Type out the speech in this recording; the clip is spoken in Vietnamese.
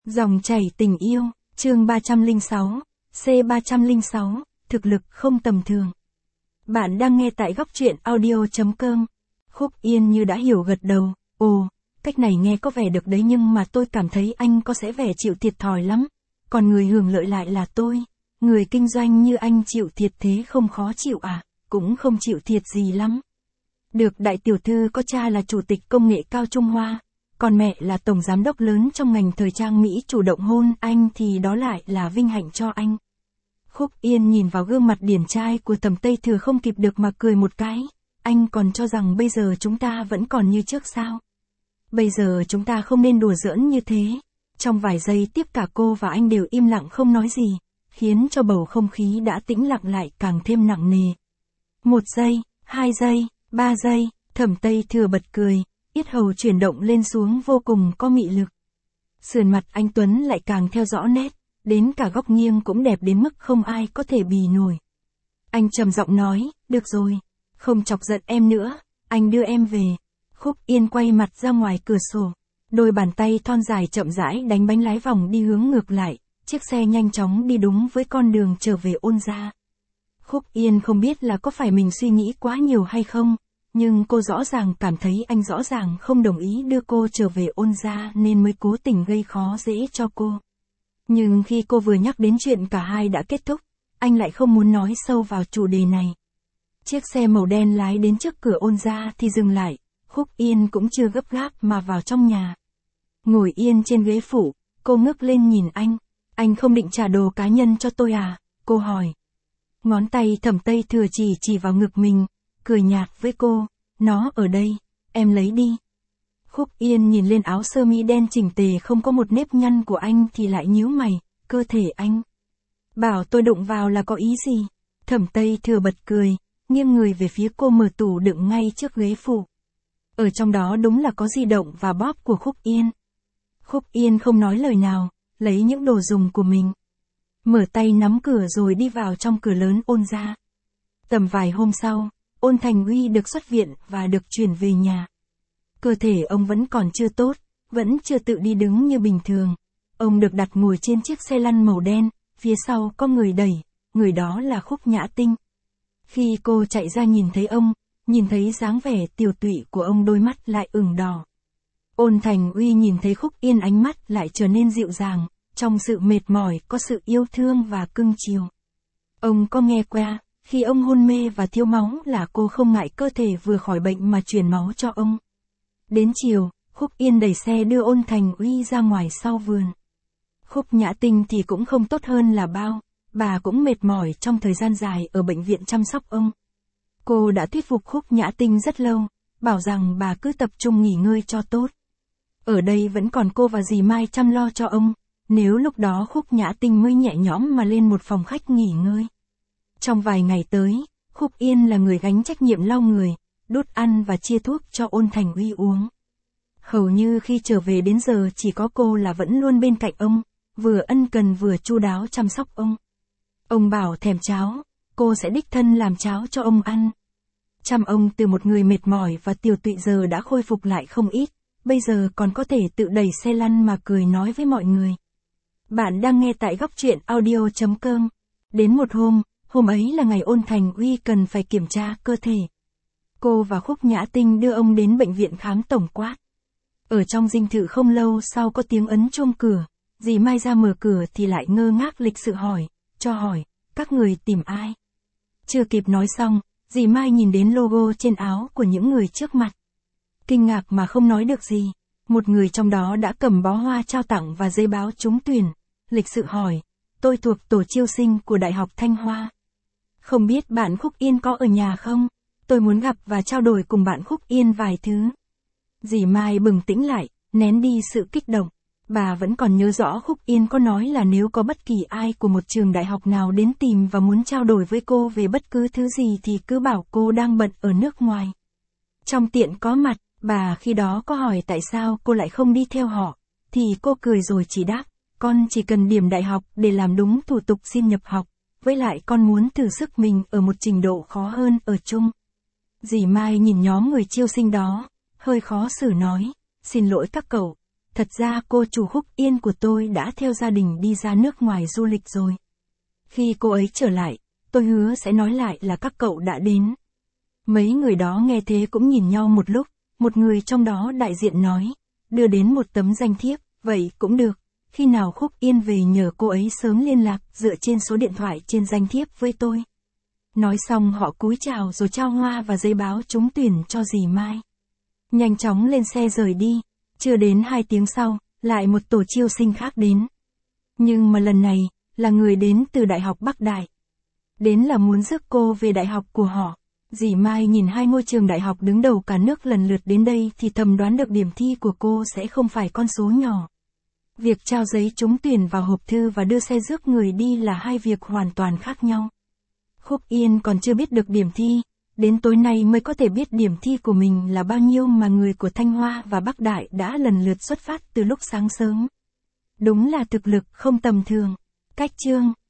Dòng chảy tình yêu, chương 306, C306, thực lực không tầm thường. Bạn đang nghe tại góc truyện audio.com. Khúc Yên như đã hiểu gật đầu, ồ, cách này nghe có vẻ được đấy nhưng mà tôi cảm thấy anh có sẽ vẻ chịu thiệt thòi lắm. Còn người hưởng lợi lại là tôi, người kinh doanh như anh chịu thiệt thế không khó chịu à, cũng không chịu thiệt gì lắm. Được đại tiểu thư có cha là chủ tịch công nghệ cao Trung Hoa, còn mẹ là tổng giám đốc lớn trong ngành thời trang Mỹ chủ động hôn anh thì đó lại là vinh hạnh cho anh. Khúc Yên nhìn vào gương mặt điển trai của Thẩm Tây Thừa không kịp được mà cười một cái, anh còn cho rằng bây giờ chúng ta vẫn còn như trước sao? Bây giờ chúng ta không nên đùa giỡn như thế. Trong vài giây tiếp cả cô và anh đều im lặng không nói gì, khiến cho bầu không khí đã tĩnh lặng lại càng thêm nặng nề. 1 giây, 2 giây, 3 giây, Thẩm Tây Thừa bật cười, yết hầu chuyển động lên xuống vô cùng có mị lực. Sườn mặt anh Tuấn lại càng theo rõ nét, đến cả góc nghiêng cũng đẹp đến mức không ai có thể bì nổi. Anh trầm giọng nói, được rồi, không chọc giận em nữa, anh đưa em về. Khúc Yên quay mặt ra ngoài cửa sổ, đôi bàn tay thon dài chậm rãi đánh bánh lái vòng đi hướng ngược lại, chiếc xe nhanh chóng đi đúng với con đường trở về Ôn gia. Khúc Yên không biết là có phải mình suy nghĩ quá nhiều hay không, nhưng cô rõ ràng cảm thấy anh rõ ràng không đồng ý đưa cô trở về Ôn gia nên mới cố tình gây khó dễ cho cô. Nhưng khi cô vừa nhắc đến chuyện cả hai đã kết thúc, anh lại không muốn nói sâu vào chủ đề này. Chiếc xe màu đen lái đến trước cửa Ôn gia thì dừng lại, Khúc Yên cũng chưa gấp gáp mà vào trong nhà. Ngồi yên trên ghế phụ, cô ngước lên nhìn anh không định trả đồ cá nhân cho tôi à, cô hỏi. Ngón tay Thẩm Tây Thừa chỉ vào ngực mình, cười nhạt với cô, nó ở đây, em lấy đi. Khúc Yên nhìn lên áo sơ mi đen chỉnh tề không có một nếp nhăn của anh thì lại nhíu mày, cơ thể anh. Bảo tôi đụng vào là có ý gì? Thẩm Tây Thừa bật cười, nghiêng người về phía cô mở tủ đựng ngay trước ghế phụ. Ở trong đó đúng là có di động và bóp của Khúc Yên. Khúc Yên không nói lời nào, lấy những đồ dùng của mình. Mở tay nắm cửa rồi đi vào trong cửa lớn Ôn gia. Tầm vài hôm sau, Ôn Thành Uy được xuất viện và được chuyển về nhà. Cơ thể ông vẫn còn chưa tốt, vẫn chưa tự đi đứng như bình thường. Ông được đặt ngồi trên chiếc xe lăn màu đen, phía sau có người đẩy, người đó là Khúc Nhã Tinh. Khi cô chạy ra nhìn thấy ông, nhìn thấy dáng vẻ tiều tụy của ông đôi mắt lại ửng đỏ. Ôn Thành Uy nhìn thấy Khúc Yên ánh mắt lại trở nên dịu dàng, trong sự mệt mỏi có sự yêu thương và cưng chiều. Ông có nghe qua, khi ông hôn mê và thiếu máu là cô không ngại cơ thể vừa khỏi bệnh mà truyền máu cho ông. Đến chiều, Khúc Yên đẩy xe đưa Ôn Thành Uy ra ngoài sau vườn. Khúc Nhã Tinh thì cũng không tốt hơn là bao, bà cũng mệt mỏi trong thời gian dài ở bệnh viện chăm sóc ông. Cô đã thuyết phục Khúc Nhã Tinh rất lâu, bảo rằng bà cứ tập trung nghỉ ngơi cho tốt. Ở đây vẫn còn cô và dì Mai chăm lo cho ông, nếu lúc đó Khúc Nhã Tinh mới nhẹ nhõm mà lên một phòng khách nghỉ ngơi. Trong vài ngày tới, Khúc Yên là người gánh trách nhiệm lau người, đút ăn và chia thuốc cho Ôn Thành Uy uống. Hầu như khi trở về đến giờ chỉ có cô là vẫn luôn bên cạnh ông, vừa ân cần vừa chu đáo chăm sóc ông. Ông bảo thèm cháo, cô sẽ đích thân làm cháo cho ông ăn. Chăm ông từ một người mệt mỏi và tiều tụy giờ đã khôi phục lại không ít, bây giờ còn có thể tự đẩy xe lăn mà cười nói với mọi người. Bạn đang nghe tại góc truyện audio.com. Đến một hôm ấy là ngày Ôn Thành Uy cần phải kiểm tra cơ thể. Cô và Khúc Nhã Tinh đưa ông đến bệnh viện khám tổng quát. Ở trong dinh thự không lâu sau có tiếng ấn chuông cửa, dì Mai ra mở cửa thì lại ngơ ngác lịch sự hỏi, các người tìm ai? Chưa kịp nói xong, dì Mai nhìn đến logo trên áo của những người trước mặt. Kinh ngạc mà không nói được gì, một người trong đó đã cầm bó hoa trao tặng và giấy báo trúng tuyển, lịch sự hỏi, tôi thuộc tổ chiêu sinh của Đại học Thanh Hoa. Không biết bạn Khúc Yên có ở nhà không? Tôi muốn gặp và trao đổi cùng bạn Khúc Yên vài thứ. Dì Mai bừng tỉnh lại, nén đi sự kích động. Bà vẫn còn nhớ rõ Khúc Yên có nói là nếu có bất kỳ ai của một trường đại học nào đến tìm và muốn trao đổi với cô về bất cứ thứ gì thì cứ bảo cô đang bận ở nước ngoài. Trong tiện có mặt, bà khi đó có hỏi tại sao cô lại không đi theo họ, thì cô cười rồi chỉ đáp, con chỉ cần điểm đại học để làm đúng thủ tục xin nhập học, với lại con muốn thử sức mình ở một trình độ khó hơn ở chung. Dì Mai nhìn nhóm người chiêu sinh đó, hơi khó xử nói, xin lỗi các cậu, thật ra cô chủ Khúc Yên của tôi đã theo gia đình đi ra nước ngoài du lịch rồi. Khi cô ấy trở lại, tôi hứa sẽ nói lại là các cậu đã đến. Mấy người đó nghe thế cũng nhìn nhau một lúc, một người trong đó đại diện nói, đưa đến một tấm danh thiếp, vậy cũng được, khi nào Khúc Yên về nhờ cô ấy sớm liên lạc dựa trên số điện thoại trên danh thiếp với tôi. Nói xong họ cúi chào rồi trao hoa và giấy báo trúng tuyển cho dì Mai. Nhanh chóng lên xe rời đi, chưa đến 2 tiếng sau, lại một tổ chiêu sinh khác đến. Nhưng mà lần này, là người đến từ Đại học Bắc Đại. Đến là muốn rước cô về đại học của họ. Dì Mai nhìn 2 ngôi trường đại học đứng đầu cả nước lần lượt đến đây thì thầm đoán được điểm thi của cô sẽ không phải con số nhỏ. Việc trao giấy trúng tuyển vào hộp thư và đưa xe rước người đi là 2 việc hoàn toàn khác nhau. Khúc Yên còn chưa biết được điểm thi, đến tối nay mới có thể biết điểm thi của mình là bao nhiêu mà người của Thanh Hoa và Bắc Đại đã lần lượt xuất phát từ lúc sáng sớm. Đúng là thực lực không tầm thường. Cách chương